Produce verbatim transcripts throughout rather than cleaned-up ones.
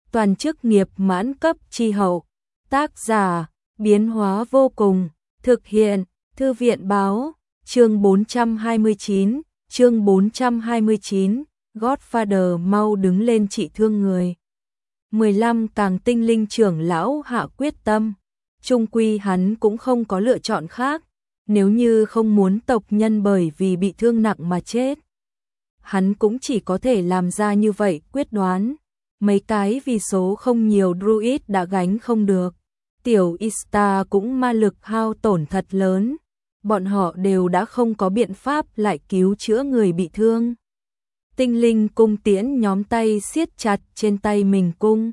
toàn chức nghiệp mãn cấp chi hậu. Tác giả, biến hóa vô cùng, thực hiện, Thư viện báo, chương bốn trăm hai mươi chín, chương bốn trăm hai mươi chín, Godfather mau đứng lên trị thương người. mười lăm Càng tinh linh trưởng lão hạ quyết tâm, chung quy hắn cũng không có lựa chọn khác, nếu như không muốn tộc nhân bởi vì bị thương nặng mà chết. Hắn cũng chỉ có thể làm ra như vậy quyết đoán, mấy cái vì số không nhiều druid đã gánh không được. Tiểu Ista cũng ma lực hao tổn thật lớn, bọn họ đều đã không có biện pháp lại cứu chữa người bị thương. Tinh linh cung tiễn nhóm tay siết chặt trên tay mình cung.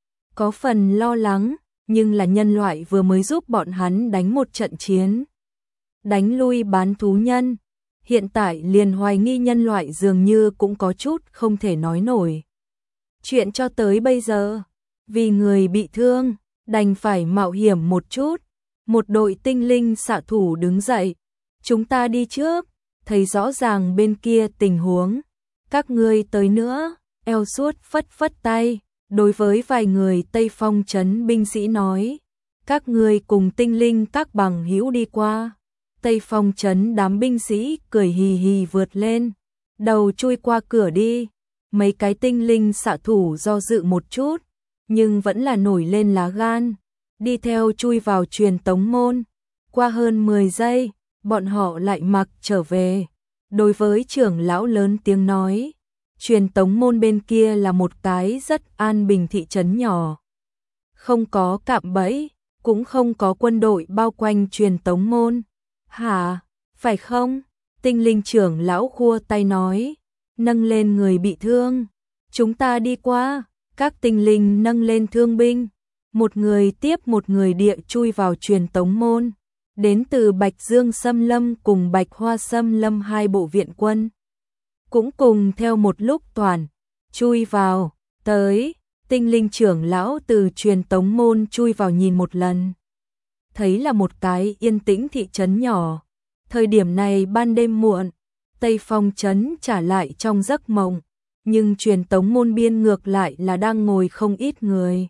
Có phần lo lắng, nhưng là nhân loại vừa mới giúp bọn hắn đánh một trận chiến. Đánh lui bán thú nhân, hiện tại liền hoài nghi nhân loại dường như cũng có chút không thể nói nổi. Chuyện cho tới bây giờ, vì người bị thương, đành phải mạo hiểm một chút. Một đội tinh linh xạ thủ đứng dậy, chúng ta đi trước, thấy rõ ràng bên kia tình huống. Các ngươi tới nữa, eo suốt phất phất tay, đối với vài người Tây Phong trấn binh sĩ nói, các ngươi cùng tinh linh các bằng hữu đi qua. Tây Phong trấn đám binh sĩ cười hì hì vượt lên, đầu chui qua cửa đi. Mấy cái tinh linh xạ thủ do dự một chút, nhưng vẫn là nổi lên lá gan, đi theo chui vào truyền tống môn. Qua hơn mười giây, bọn họ lại mặc trở về. Đối với trưởng lão lớn tiếng nói, truyền tống môn bên kia là một cái rất an bình thị trấn nhỏ. Không có cạm bẫy, cũng không có quân đội bao quanh truyền tống môn. Hả, phải không? Tinh linh trưởng lão khua tay nói, nâng lên người bị thương. Chúng ta đi qua, các tinh linh nâng lên thương binh. Một người tiếp một người địa chui vào truyền tống môn. Đến từ Bạch Dương Xâm Lâm cùng Bạch Hoa Xâm Lâm hai bộ viện quân. Cũng cùng theo một lúc toàn, chui vào, tới, tinh linh trưởng lão từ truyền tống môn chui vào nhìn một lần. Thấy là một cái yên tĩnh thị trấn nhỏ. Thời điểm này ban đêm muộn, Tây Phong trấn trả lại trong giấc mộng, nhưng truyền tống môn biên ngược lại là đang ngồi không ít người.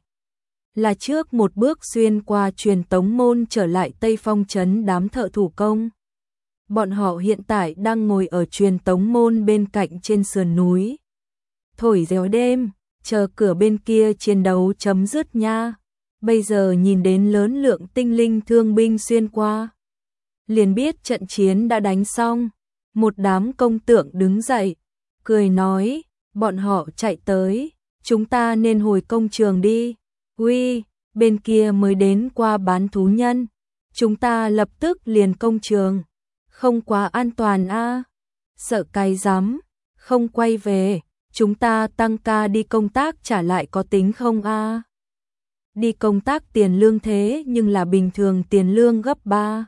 Là trước một bước xuyên qua truyền tống môn trở lại Tây Phong trấn đám thợ thủ công. Bọn họ hiện tại đang ngồi ở truyền tống môn bên cạnh trên sườn núi. Thổi réo đêm, chờ cửa bên kia chiến đấu chấm dứt nha. Bây giờ nhìn đến lớn lượng tinh linh thương binh xuyên qua, liền biết trận chiến đã đánh xong. Một đám công tượng đứng dậy, cười nói, bọn họ chạy tới, chúng ta nên hồi công trường đi. Uy, bên kia mới đến qua bán thú nhân, chúng ta lập tức liền công trường. Không quá an toàn a. Sợ cái rắm, không quay về, chúng ta tăng ca đi công tác trả lại có tính không a? Đi công tác tiền lương thế nhưng là bình thường tiền lương gấp ba.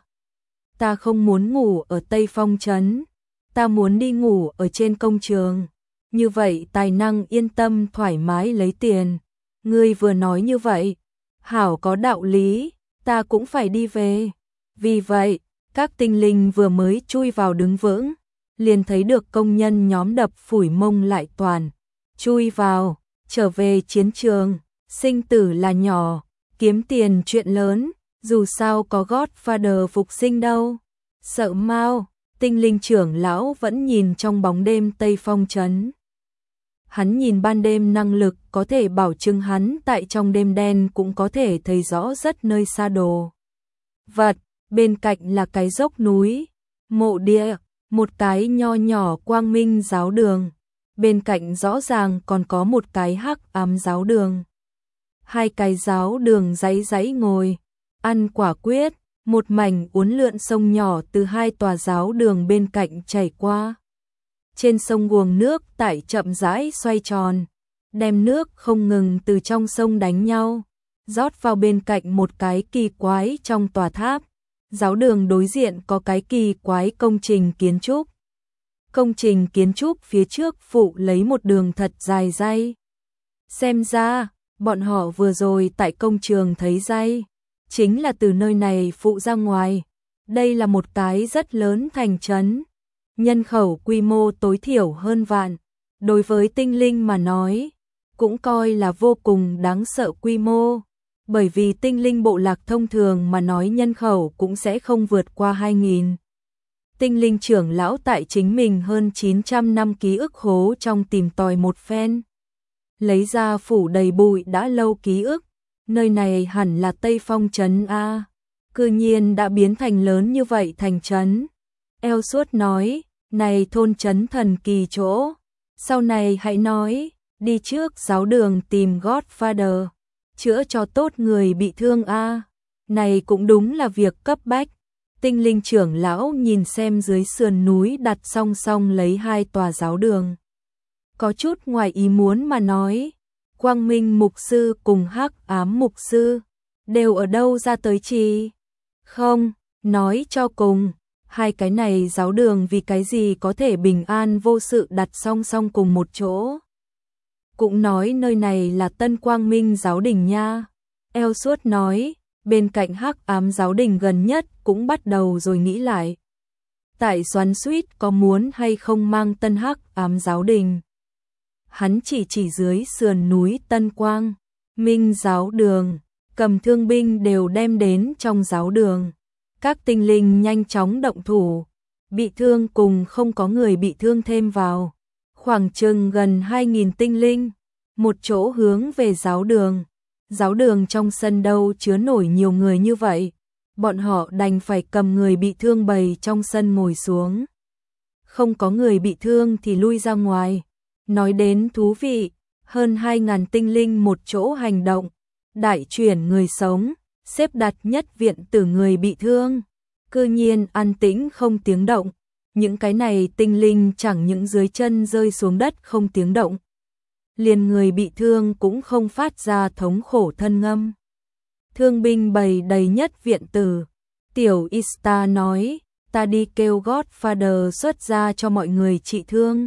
Ta không muốn ngủ ở Tây Phong trấn, ta muốn đi ngủ ở trên công trường. Như vậy tài năng yên tâm thoải mái lấy tiền. Ngươi vừa nói như vậy, hảo có đạo lý, ta cũng phải đi về. Vì vậy, các tinh linh vừa mới chui vào đứng vững, liền thấy được công nhân nhóm đập phủi mông lại toàn. Chui vào, trở về chiến trường, sinh tử là nhỏ, kiếm tiền chuyện lớn, dù sao có Godfather phục sinh đâu. Sợ mau, tinh linh trưởng lão vẫn nhìn trong bóng đêm Tây Phong trấn. Hắn nhìn ban đêm năng lực có thể bảo chứng hắn tại trong đêm đen cũng có thể thấy rõ rất nơi xa đồ vật. Bên cạnh là cái dốc núi, mộ địa, một cái nho nhỏ quang minh giáo đường. Bên cạnh rõ ràng còn có một cái hắc ám giáo đường. Hai cái giáo đường giấy giấy ngồi, ăn quả quyết. Một mảnh uốn lượn sông nhỏ từ hai tòa giáo đường bên cạnh chảy qua. Trên sông guồng nước tải chậm rãi xoay tròn, đem nước không ngừng từ trong sông đánh nhau, rót vào bên cạnh một cái kỳ quái trong tòa tháp. Giáo đường đối diện có cái kỳ quái công trình kiến trúc. Công trình kiến trúc phía trước phụ lấy một đường thật dài dây. Xem ra, bọn họ vừa rồi tại công trường thấy dây, chính là từ nơi này phụ ra ngoài. Đây là một cái rất lớn thành trấn, nhân khẩu quy mô tối thiểu hơn vạn. Đối với tinh linh mà nói, cũng coi là vô cùng đáng sợ quy mô, bởi vì tinh linh bộ lạc thông thường mà nói nhân khẩu cũng sẽ không vượt qua hai nghìn. Tinh linh trưởng lão tại chính mình hơn chín trăm năm ký ức hố trong tìm tòi một phen. Lấy ra phủ đầy bụi đã lâu ký ức, nơi này hẳn là Tây Phong trấn A, cư nhiên đã biến thành lớn như vậy thành trấn. Ellsworth nói, này thôn trấn thần kỳ chỗ, sau này hãy nói, đi trước giáo đường tìm Godfather, chữa cho tốt người bị thương A, này cũng đúng là việc cấp bách. Tinh linh trưởng lão nhìn xem dưới sườn núi đặt song song lấy hai tòa giáo đường. Có chút ngoài ý muốn mà nói, Quang Minh mục sư cùng Hắc Ám mục sư đều ở đâu ra tới chi? Không, nói cho cùng, hai cái này giáo đường vì cái gì có thể bình an vô sự đặt song song cùng một chỗ? Cũng nói nơi này là Tân Quang Minh giáo đình nha. Ellsworth nói, bên cạnh Hắc Ám giáo đình gần nhất cũng bắt đầu rồi nghĩ lại. Tại xoắn suýt có muốn hay không mang Tân Hắc Ám giáo đình. Hắn chỉ chỉ dưới sườn núi Tân Quang Minh giáo đường, cầm thương binh đều đem đến trong giáo đường. Các tinh linh nhanh chóng động thủ, bị thương cùng không có người bị thương thêm vào. Khoảng chừng gần hai nghìn tinh linh, một chỗ hướng về giáo đường. Giáo đường trong sân đâu chứa nổi nhiều người như vậy, bọn họ đành phải cầm người bị thương bày trong sân ngồi xuống. Không có người bị thương thì lui ra ngoài. Nói đến thú vị, hơn hai nghìn tinh linh một chỗ hành động, đại chuyển người sống, xếp đặt nhất viện tử người bị thương. Cư nhiên an tĩnh không tiếng động, những cái này tinh linh chẳng những dưới chân rơi xuống đất không tiếng động. Liền người bị thương cũng không phát ra thống khổ thân ngâm. Thương binh bày đầy nhất viện tử. Tiểu Ista nói, ta đi kêu Godfather xuất ra cho mọi người trị thương.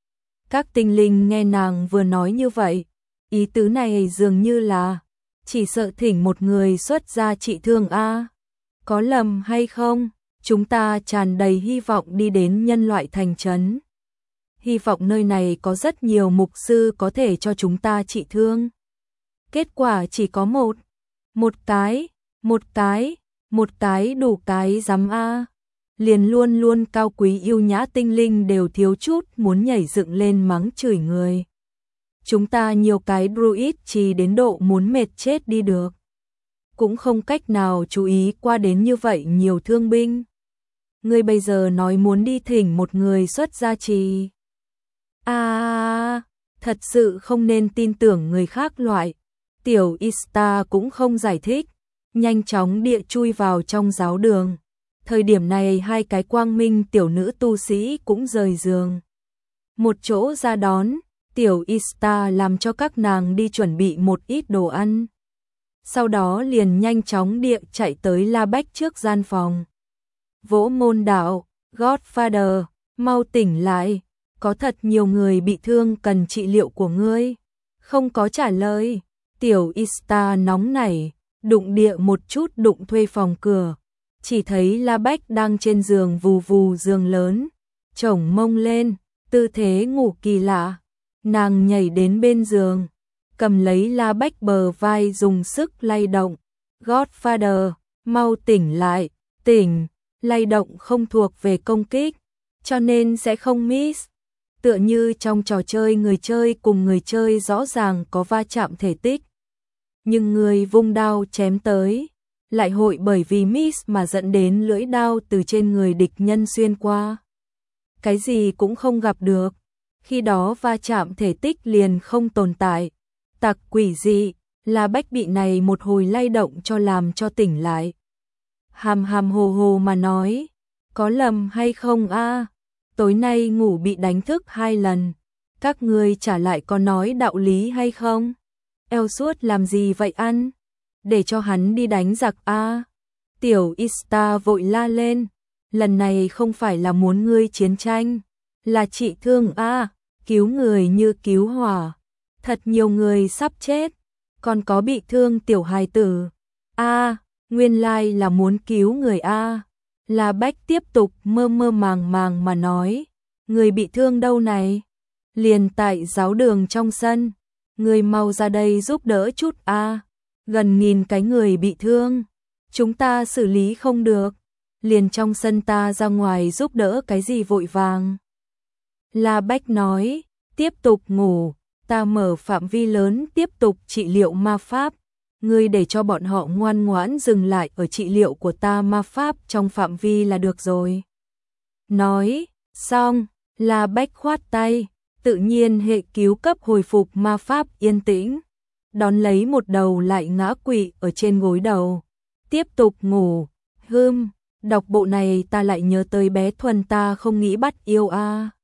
Các tinh linh nghe nàng vừa nói như vậy, ý tứ này dường như là chỉ sợ thỉnh một người xuất ra trị thương a. Có lầm hay không? Chúng ta tràn đầy hy vọng đi đến nhân loại thành trấn. Hy vọng nơi này có rất nhiều mục sư có thể cho chúng ta trị thương. Kết quả chỉ có một. Một cái, một cái, một cái đủ cái dám a. Liền luôn luôn cao quý yêu nhã tinh linh đều thiếu chút muốn nhảy dựng lên mắng chửi người. Chúng ta nhiều cái druid chỉ đến độ muốn mệt chết đi được. Cũng không cách nào chú ý qua đến như vậy nhiều thương binh. Ngươi bây giờ nói muốn đi thỉnh một người xuất gia trì. À, thật sự không nên tin tưởng người khác loại. Tiểu Ista cũng không giải thích, nhanh chóng địa chui vào trong giáo đường. Thời điểm này hai cái quang minh tiểu nữ tu sĩ cũng rời giường. Một chỗ ra đón, tiểu Ista làm cho các nàng đi chuẩn bị một ít đồ ăn. Sau đó liền nhanh chóng địa chạy tới La Bách trước gian phòng. Vỗ môn đạo, Godfather, mau tỉnh lại, có thật nhiều người bị thương cần trị liệu của ngươi. Không có trả lời, tiểu Ista nóng nảy, đụng địa một chút đụng thuê phòng cửa. Chỉ thấy La Bách đang trên giường vù vù giường lớn, chổng mông lên, tư thế ngủ kỳ lạ. Nàng nhảy đến bên giường, cầm lấy La Bách bờ vai dùng sức lay động. Godfather, mau tỉnh lại, tỉnh, lay động không thuộc về công kích, cho nên sẽ không miss. Tựa như trong trò chơi người chơi cùng người chơi rõ ràng có va chạm thể tích. Nhưng người vung đao chém tới, lại hội bởi vì miss mà dẫn đến lưỡi đao từ trên người địch nhân xuyên qua. Cái gì cũng không gặp được, khi đó va chạm thể tích liền không tồn tại. Tặc quỷ dị, La Bách bị này một hồi lay động cho làm cho tỉnh lại. Hàm hàm hồ hồ mà nói, có lầm hay không a? Tối nay ngủ bị đánh thức hai lần, các ngươi trả lại có nói đạo lý hay không? Ellsworth làm gì vậy ăn? Để cho hắn đi đánh giặc a. Tiểu Ista vội la lên, lần này không phải là muốn ngươi chiến tranh, là trị thương a, cứu người như cứu hỏa. Thật nhiều người sắp chết, còn có bị thương tiểu hài tử. A, nguyên lai là muốn cứu người a. La Bách tiếp tục mơ mơ màng màng mà nói, người bị thương đâu này? Liền tại giáo đường trong sân. người mau ra đây giúp đỡ chút a, gần nghìn cái người bị thương, chúng ta xử lý không được, liền trong sân ta ra ngoài giúp đỡ cái gì vội vàng. La Bách nói, tiếp tục ngủ, ta mở phạm vi lớn tiếp tục trị liệu ma pháp, ngươi để cho bọn họ ngoan ngoãn dừng lại ở trị liệu của ta ma pháp trong phạm vi là được rồi. Nói, xong, La Bách khoát tay, tự nhiên hệ cứu cấp hồi phục ma pháp yên tĩnh, đón lấy một đầu lại ngã quỵ ở trên gối đầu, tiếp tục ngủ. Hưm, đọc bộ này ta lại nhớ tới bé Thuần ta không nghĩ bắt yêu a.